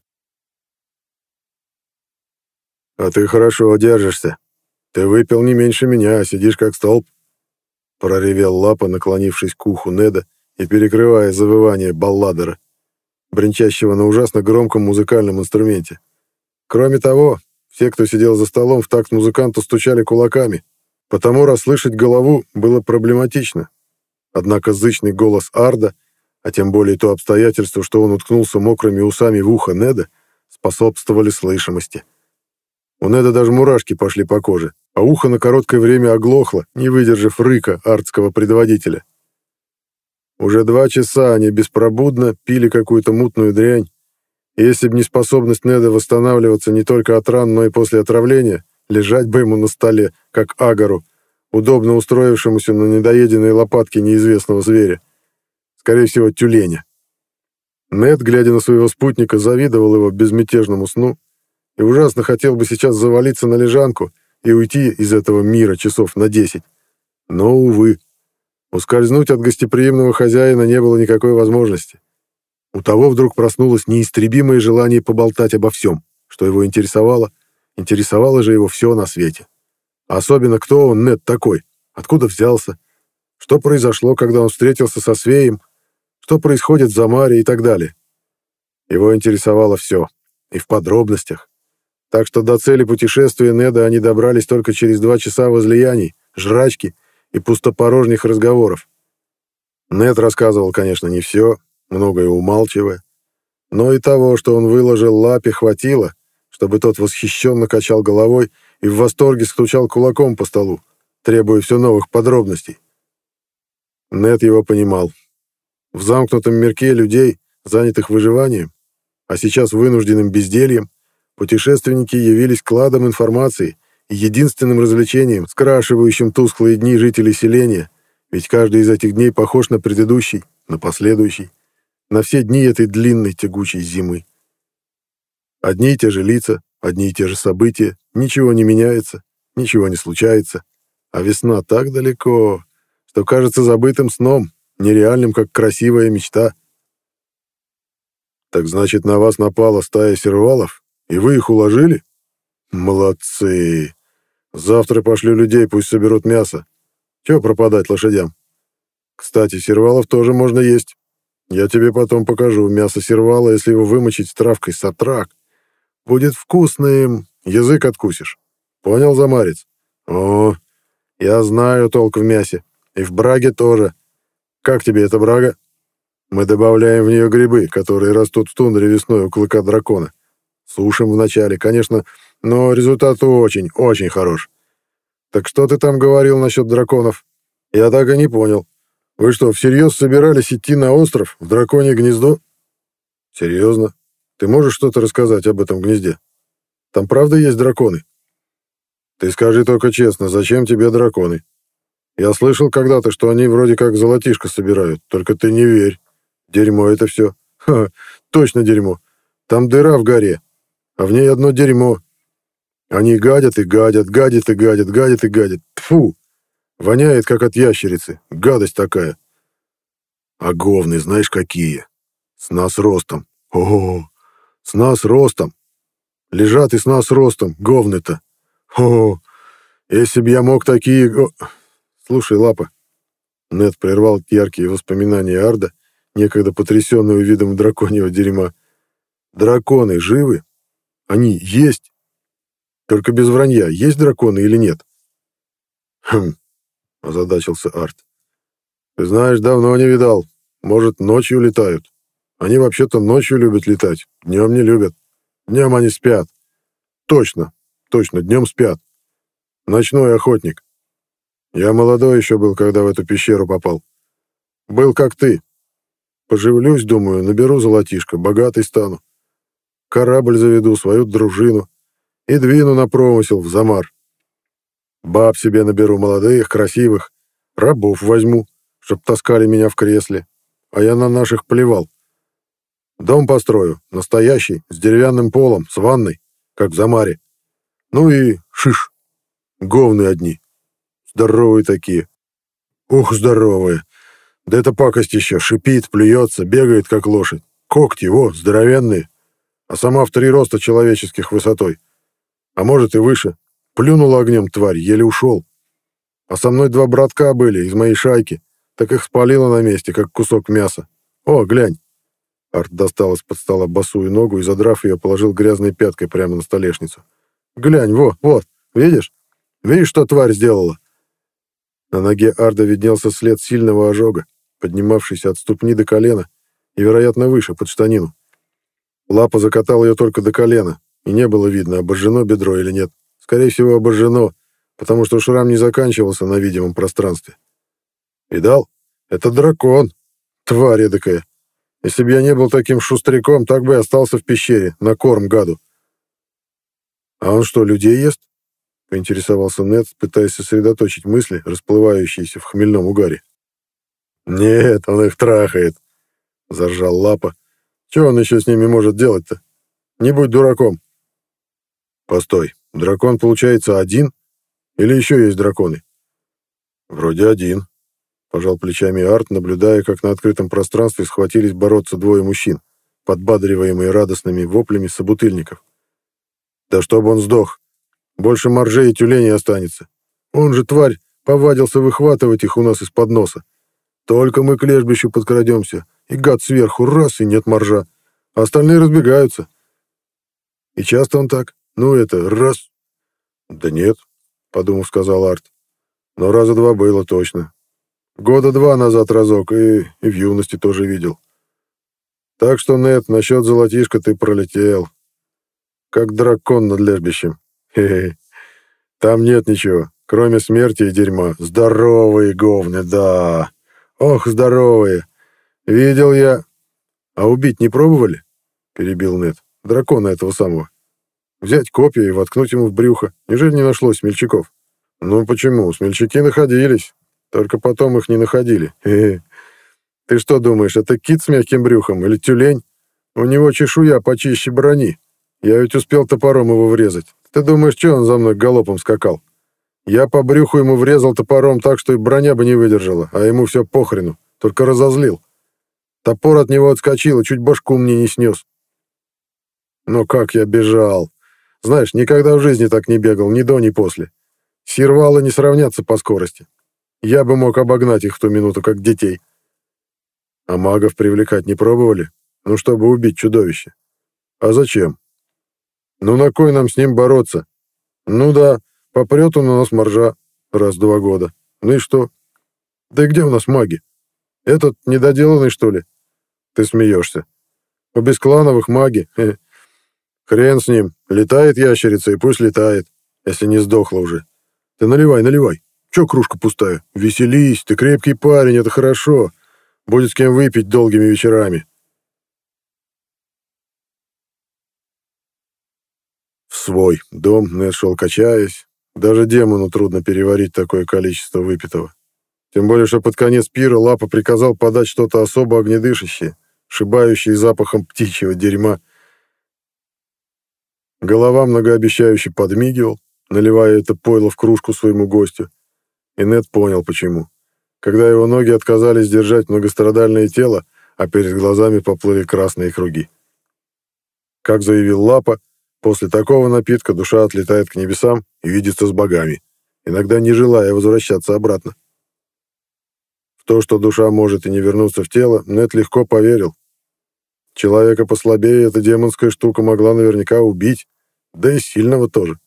«А ты хорошо держишься. Ты выпил не меньше меня, а сидишь как столб», — проревел Лапа, наклонившись к уху Неда и перекрывая завывание балладера, бренчащего на ужасно громком музыкальном инструменте. Кроме того, все, кто сидел за столом, в такт музыканту стучали кулаками, потому расслышать голову было проблематично. Однако зычный голос Арда, а тем более то обстоятельство, что он уткнулся мокрыми усами в ухо Неда, способствовали слышимости. У Неда даже мурашки пошли по коже, а ухо на короткое время оглохло, не выдержав рыка ардского предводителя. Уже два часа они беспробудно пили какую-то мутную дрянь, и если бы не способность Неда восстанавливаться не только от ран, но и после отравления, лежать бы ему на столе, как Агару, удобно устроившемуся на недоеденной лопатке неизвестного зверя. Скорее всего, тюленя. Нед, глядя на своего спутника, завидовал его безмятежному сну и ужасно хотел бы сейчас завалиться на лежанку и уйти из этого мира часов на десять. Но, увы, ускользнуть от гостеприимного хозяина не было никакой возможности. У того вдруг проснулось неистребимое желание поболтать обо всем, что его интересовало. Интересовало же его все на свете. Особенно, кто он, Нед, такой, откуда взялся, что произошло, когда он встретился со Свеем, что происходит в Замаре и так далее. Его интересовало все, и в подробностях. Так что до цели путешествия Неда они добрались только через два часа возлияний, жрачки и пустопорожних разговоров. Нед рассказывал, конечно, не все, многое умалчивая, но и того, что он выложил Лапе, хватило, чтобы тот восхищенно качал головой и в восторге стучал кулаком по столу, требуя все новых подробностей. Нед его понимал. В замкнутом мирке людей, занятых выживанием, а сейчас вынужденным бездельем, путешественники явились кладом информации и единственным развлечением, скрашивающим тусклые дни жителей селения, ведь каждый из этих дней похож на предыдущий, на последующий, на все дни этой длинной тягучей зимы. Одни и те же лица, одни и те же события, ничего не меняется, ничего не случается, а весна так далеко, что кажется забытым сном, нереальным, как красивая мечта. Так значит, на вас напала стая сервалов, и вы их уложили? Молодцы! Завтра пошлю людей, пусть соберут мясо. Чего пропадать лошадям? Кстати, сервалов тоже можно есть. Я тебе потом покажу мясо сервала, если его вымочить с травкой сатрак. Будет вкусным, язык откусишь. Понял, замарец? О, я знаю толк в мясе. И в браге тоже. Как тебе эта брага? Мы добавляем в нее грибы, которые растут в тундре весной у клыка дракона. Сушим вначале, конечно, но результат очень, очень хорош. Так что ты там говорил насчет драконов? Я так и не понял. Вы что, всерьез собирались идти на остров, в драконье гнездо? Серьезно? Ты можешь что-то рассказать об этом гнезде? Там правда есть драконы? Ты скажи только честно, зачем тебе драконы? Я слышал когда-то, что они вроде как золотишко собирают, только ты не верь. Дерьмо это все. Ха, точно дерьмо. Там дыра в горе, а в ней одно дерьмо. Они гадят и гадят, гадят и гадят, гадят и гадят. Тфу! Воняет, как от ящерицы. Гадость такая. А говны знаешь какие? С нас ростом. Ого! С нас ростом. Лежат и с нас ростом, говны-то. О, если б я мог такие... Го... Слушай, Лапа. Нед прервал яркие воспоминания Арда, некогда потрясенного видом драконьего дерьма. Драконы живы? Они есть? Только без вранья, есть драконы или нет? Хм, озадачился Арт. Ты знаешь, давно не видал. Может, ночью летают. Они вообще-то ночью любят летать, днем не любят. Днем они спят. Точно, точно, днем спят. Ночной охотник. Я молодой еще был, когда в эту пещеру попал. Был как ты. Поживлюсь, думаю, наберу золотишко, богатый стану. Корабль заведу, свою дружину и двину на промысел в Замар. Баб себе наберу молодых, красивых, рабов возьму, чтоб таскали меня в кресле, а я на наших плевал. Дом построю, настоящий, с деревянным полом, с ванной, как в Замаре. Ну и шиш, говны одни, здоровые такие. Ух, здоровые. Да эта пакость еще шипит, плюется, бегает, как лошадь. Когти, во, здоровенные, а сама в три роста человеческих высотой. А может и выше. Плюнула огнем тварь, еле ушел. А со мной два братка были из моей шайки, так их спалило на месте, как кусок мяса. О, глянь. Арт достал из-под стола босую ногу и, задрав ее, положил грязной пяткой прямо на столешницу. Глянь, во, вот, видишь? Видишь, что тварь сделала? На ноге Арда виднелся след сильного ожога, поднимавшийся от ступни до колена и, вероятно, выше, под штанину. Лапа закатал ее только до колена, и не было видно, обожжено бедро или нет. Скорее всего, обожжено, потому что шрам не заканчивался на видимом пространстве. Видал? Это дракон. Тварь эдакая. Если бы я не был таким шустряком, так бы и остался в пещере, на корм гаду. А он что, людей ест? Поинтересовался Нед, пытаясь сосредоточить мысли, расплывающиеся в хмельном угаре. Нет, он их трахает, заржал Лапа. Чего он еще с ними может делать-то? Не будь дураком. Постой, дракон, получается, один? Или еще есть драконы? Вроде один, пожал плечами Арт, наблюдая, как на открытом пространстве схватились бороться двое мужчин, подбадриваемые радостными воплями собутыльников. Да чтобы он сдох. Больше моржей и тюленей останется. Он же, тварь, повадился выхватывать их у нас из-под носа. Только мы к лежбищу подкрадемся, и гад сверху раз, и нет моржа, а остальные разбегаются. И часто он так? Ну это, раз... Да нет, подумав, сказал Арт. Но раза два было точно. Года два назад разок, и, и в юности тоже видел. Так что, Нед, насчет золотишка ты пролетел. как дракон над лежбищем. Хе-хе. Там нет ничего, кроме смерти и дерьма. Здоровые говны, да. Ох, здоровые. Видел я... А убить не пробовали? Перебил Нед. Дракона этого самого. Взять копья и воткнуть ему в брюхо. Неужели не нашлось смельчаков? Ну почему? Смельчаки находились. Только потом их не находили. Хе-хе. Ты что думаешь, это кит с мягким брюхом или тюлень? У него чешуя почище брони. Я ведь успел топором его врезать. Ты думаешь, что он за мной галопом скакал? Я по брюху ему врезал топором так, что и броня бы не выдержала, а ему все похрену, только разозлил. Топор от него отскочил и чуть башку мне не снес. Но как я бежал! Знаешь, никогда в жизни так не бегал, ни до, ни после. Сервалы не сравнятся по скорости. Я бы мог обогнать их в ту минуту, как детей. А магов привлекать не пробовали? Ну, чтобы убить чудовище. А зачем? Ну, на кой нам с ним бороться? Ну да, попрет он у нас моржа раз в два года. Ну и что? Да и где у нас маги? Этот недоделанный, что ли? Ты смеешься. У бесклановых маги. Хе. Хрен с ним. Летает ящерица, и пусть летает, если не сдохла уже. Ты наливай, наливай. Че кружка пустая? Веселись, ты крепкий парень, это хорошо. Будет с кем выпить долгими вечерами. В свой дом Нед шел качаясь. Даже демону трудно переварить такое количество выпитого. Тем более, что под конец пира Лапа приказал подать что-то особо огнедышащее, шибающее запахом птичьего дерьма. Голова многообещающе подмигивал, наливая это пойло в кружку своему гостю. И Нед понял, почему. Когда его ноги отказались держать многострадальное тело, а перед глазами поплыли красные круги. Как заявил Лапа, после такого напитка душа отлетает к небесам и видится с богами, иногда не желая возвращаться обратно. В то, что душа может и не вернуться в тело, Нед легко поверил. Человека послабее эта демонская штука могла наверняка убить, да и сильного тоже.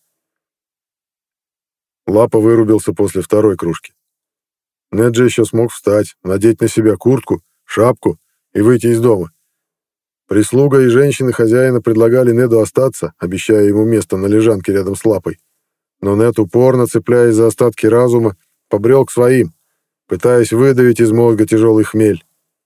Лапа вырубился после второй кружки. Нед же еще смог встать, надеть на себя куртку, шапку и выйти из дома. Прислуга и женщины хозяина предлагали Неду остаться, обещая ему место на лежанке рядом с Лапой. Но Нед, упорно цепляясь за остатки разума, побрел к своим, пытаясь выдавить из мозга тяжелый хмель.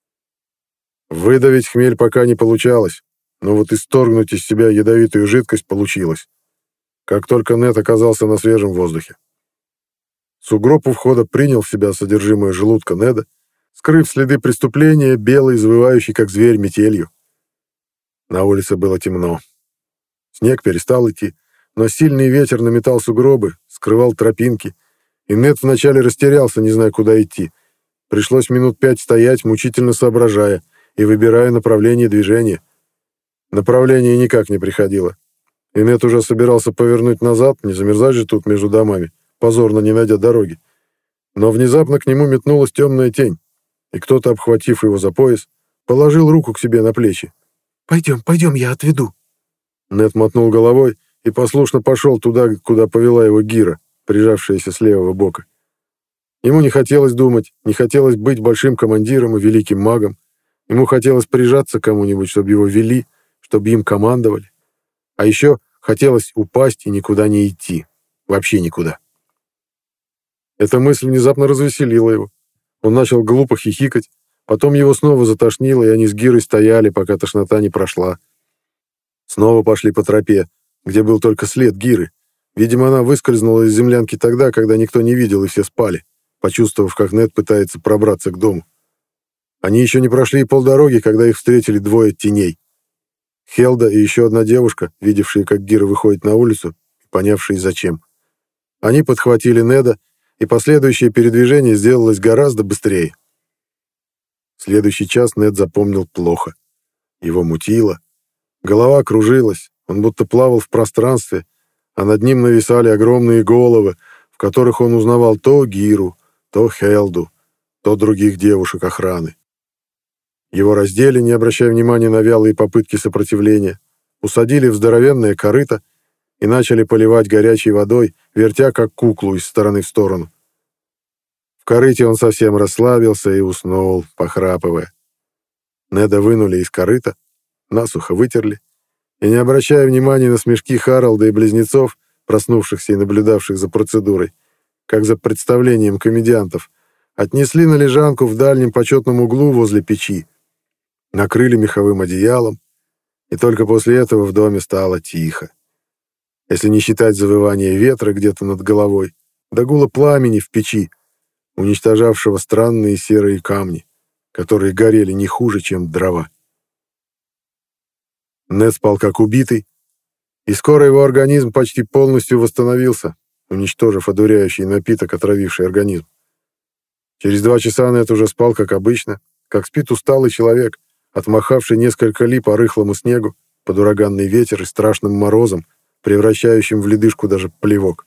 Выдавить хмель пока не получалось, но вот исторгнуть из себя ядовитую жидкость получилось. Как только Нед оказался на свежем воздухе. Сугроб у входа принял в себя содержимое желудка Неда, скрыв следы преступления белой, завывающей как зверь метелью. На улице было темно. Снег перестал идти, но сильный ветер наметал сугробы, скрывал тропинки, и Нед вначале растерялся, не зная, куда идти. Пришлось минут пять стоять, мучительно соображая и выбирая направление движения. Направление никак не приходило. И Нед уже собирался повернуть назад, не замерзать же тут между домами, позорно не найдя дороги. Но внезапно к нему метнулась темная тень, и кто-то, обхватив его за пояс, положил руку к себе на плечи. «Пойдем, пойдем, я отведу». Нед мотнул головой и послушно пошел туда, куда повела его Гира, прижавшаяся с левого бока. Ему не хотелось думать, не хотелось быть большим командиром и великим магом. Ему хотелось прижаться к кому-нибудь, чтобы его вели, чтобы им командовали. А еще хотелось упасть и никуда не идти. Вообще никуда. Эта мысль внезапно развеселила его. Он начал глупо хихикать, потом его снова затошнило, и они с Гирой стояли, пока тошнота не прошла. Снова пошли по тропе, где был только след Гиры. Видимо, она выскользнула из землянки тогда, когда никто не видел и все спали, почувствовав, как Нед пытается пробраться к дому. Они еще не прошли и полдороги, когда их встретили двое теней. Хелда и еще одна девушка, видевшие, как Гира выходит на улицу, и понявшие, зачем. Они подхватили Неда, и последующее передвижение сделалось гораздо быстрее. Следующий час Нед запомнил плохо. Его мутило. Голова кружилась, он будто плавал в пространстве, а над ним нависали огромные головы, в которых он узнавал то Гиру, то Хелду, то других девушек охраны. Его раздели, не обращая внимания на вялые попытки сопротивления, усадили в здоровенное корыто и начали поливать горячей водой, вертя как куклу из стороны в сторону. В корыте он совсем расслабился и уснул, похрапывая. Неда вынули из корыта, насухо вытерли И не обращая внимания на смешки Харалда и близнецов, проснувшихся и наблюдавших за процедурой, как за представлением комедиантов, отнесли на лежанку в дальнем почетном углу возле печи, накрыли меховым одеялом, и только после этого в доме стало тихо. Если не считать завывания ветра где-то над головой, да гула пламени в печи, уничтожавшего странные серые камни, которые горели не хуже, чем дрова. Нед спал как убитый, и скоро его организм почти полностью восстановился, уничтожив одуряющий напиток, отравивший организм. Через два часа Нед уже спал как обычно, как спит усталый человек, отмахавший несколько ли по рыхлому снегу, под ураганный ветер и страшным морозом, превращающим в ледышку даже плевок.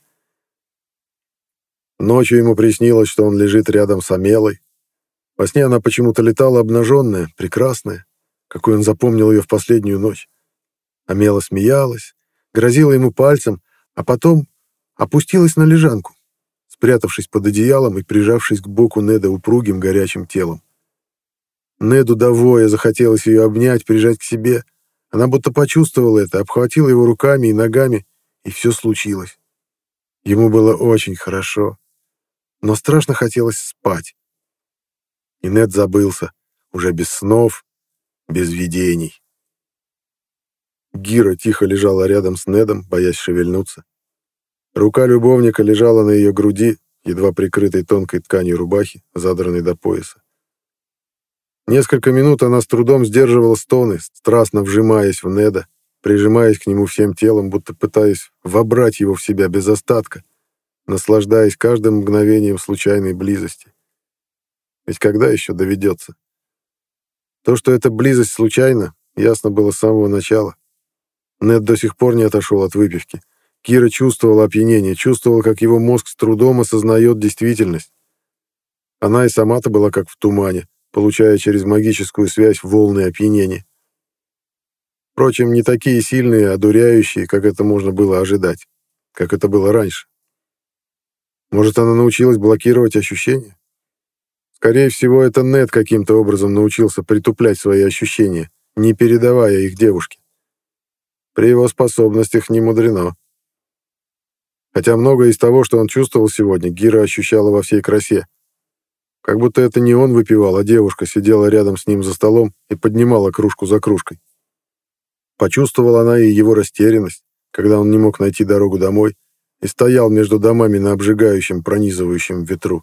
Ночью ему приснилось, что он лежит рядом с Амелой. Во сне она почему-то летала обнаженная, прекрасная, какой он запомнил ее в последнюю ночь. Амела смеялась, грозила ему пальцем, а потом опустилась на лежанку, спрятавшись под одеялом и прижавшись к боку Неда упругим горячим телом. Неду до воя захотелось ее обнять, прижать к себе. Она будто почувствовала это, обхватила его руками и ногами, и все случилось. Ему было очень хорошо, но страшно хотелось спать. И Нед забылся, уже без снов, без видений. Гира тихо лежала рядом с Недом, боясь шевельнуться. Рука любовника лежала на ее груди, едва прикрытой тонкой тканью рубахи, задранной до пояса. Несколько минут она с трудом сдерживала стоны, страстно вжимаясь в Неда, прижимаясь к нему всем телом, будто пытаясь вобрать его в себя без остатка, наслаждаясь каждым мгновением случайной близости. Ведь когда еще доведется? То, что эта близость случайна, ясно было с самого начала. Нед до сих пор не отошел от выпивки. Кира чувствовала опьянение, чувствовала, как его мозг с трудом осознает действительность. Она и сама-то была как в тумане, получая через магическую связь волны опьянения. Впрочем, не такие сильные, одуряющие, как это можно было ожидать, как это было раньше. Может, она научилась блокировать ощущения? Скорее всего, это Нед каким-то образом научился притуплять свои ощущения, не передавая их девушке. При его способностях не мудрено. Хотя многое из того, что он чувствовал сегодня, Гира ощущала во всей красе. Как будто это не он выпивал, а девушка сидела рядом с ним за столом и поднимала кружку за кружкой. Почувствовала она и его растерянность, когда он не мог найти дорогу домой и стоял между домами на обжигающем, пронизывающем ветру.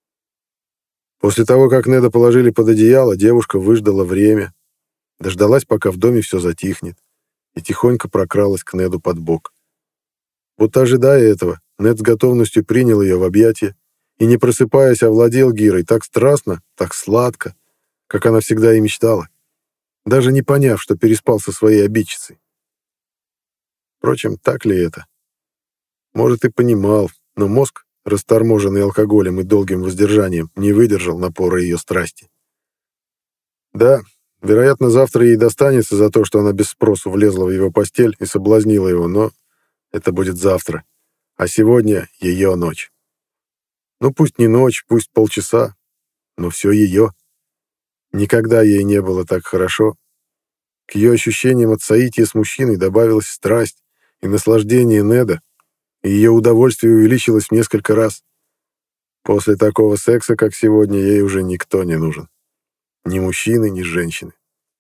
После того, как Неда положили под одеяло, девушка выждала время, дождалась, пока в доме все затихнет, и тихонько прокралась к Неду под бок. Будто ожидая этого, Нед с готовностью принял ее в объятия и, не просыпаясь, овладел Гирой так страстно, так сладко, как она всегда и мечтала, даже не поняв, что переспал со своей обидчицей. Впрочем, так ли это? Может, и понимал, но мозг, расторможенный алкоголем и долгим воздержанием, не выдержал напора ее страсти. Да, вероятно, завтра ей достанется за то, что она без спросу влезла в его постель и соблазнила его, но это будет завтра, а сегодня ее ночь. Ну, пусть не ночь, пусть полчаса, но все ее. Никогда ей не было так хорошо. К ее ощущениям от соития с мужчиной добавилась страсть и наслаждение Неда, и ее удовольствие увеличилось в несколько раз. После такого секса, как сегодня, ей уже никто не нужен. Ни мужчины, ни женщины.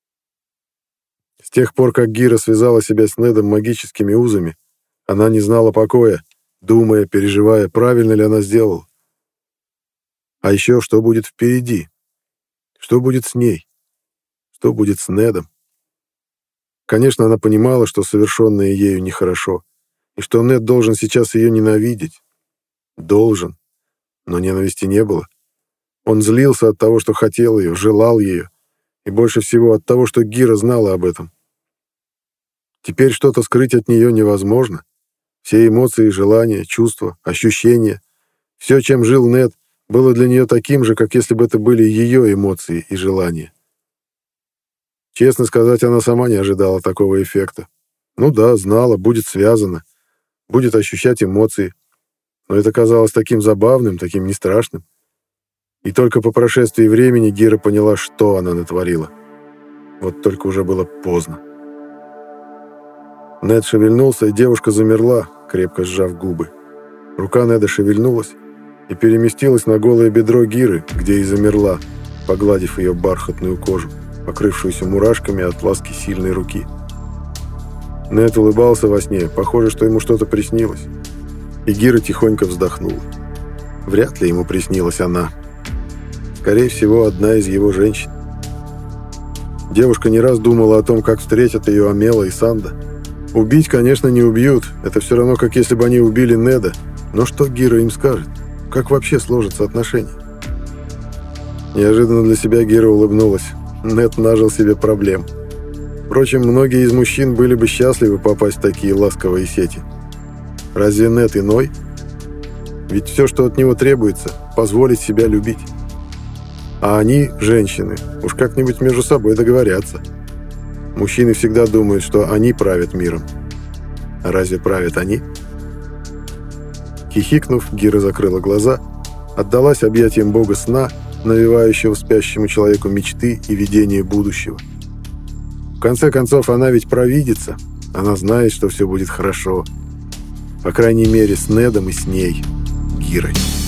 С тех пор, как Гира связала себя с Недом магическими узами, она не знала покоя, думая, переживая, правильно ли она сделала. А еще что будет впереди? Что будет с ней? Что будет с Недом? Конечно, она понимала, что совершенное ею нехорошо, и что Нед должен сейчас ее ненавидеть. Должен. Но ненависти не было. Он злился от того, что хотел ее, желал ее, и больше всего от того, что Гира знала об этом. Теперь что-то скрыть от нее невозможно. Все эмоции, желания, чувства, ощущения, все, чем жил Нед, было для нее таким же, как если бы это были ее эмоции и желания. Честно сказать, она сама не ожидала такого эффекта. Ну да, знала, будет связано, будет ощущать эмоции, но это казалось таким забавным, таким нестрашным. И только по прошествии времени Гира поняла, что она натворила. Вот только уже было поздно. Нед шевельнулся, и девушка замерла, крепко сжав губы. Рука Неда шевельнулась и переместилась на голое бедро Гиры, где и замерла, погладив ее бархатную кожу, покрывшуюся мурашками от ласки сильной руки. Нед улыбался во сне, похоже, что ему что-то приснилось. И Гира тихонько вздохнула. Вряд ли ему приснилась она. Скорее всего, одна из его женщин. Девушка не раз думала о том, как встретят ее Амела и Санда. Убить, конечно, не убьют. Это все равно, как если бы они убили Неда. Но что Гира им скажет? Как вообще сложатся отношения? Неожиданно для себя Гира улыбнулась. Нед нажил себе проблем. Впрочем, многие из мужчин были бы счастливы попасть в такие ласковые сети. Разве Нед иной? Ведь все, что от него требуется, позволить себя любить. А они, женщины, уж как-нибудь между собой договорятся. Мужчины всегда думают, что они правят миром. А разве правят они? Хихикнув, Гира закрыла глаза, отдалась объятиям бога сна, навевающего спящему человеку мечты и видения будущего. В конце концов, она ведь провидица. Она знает, что все будет хорошо. По крайней мере, с Недом и с ней, Гирой.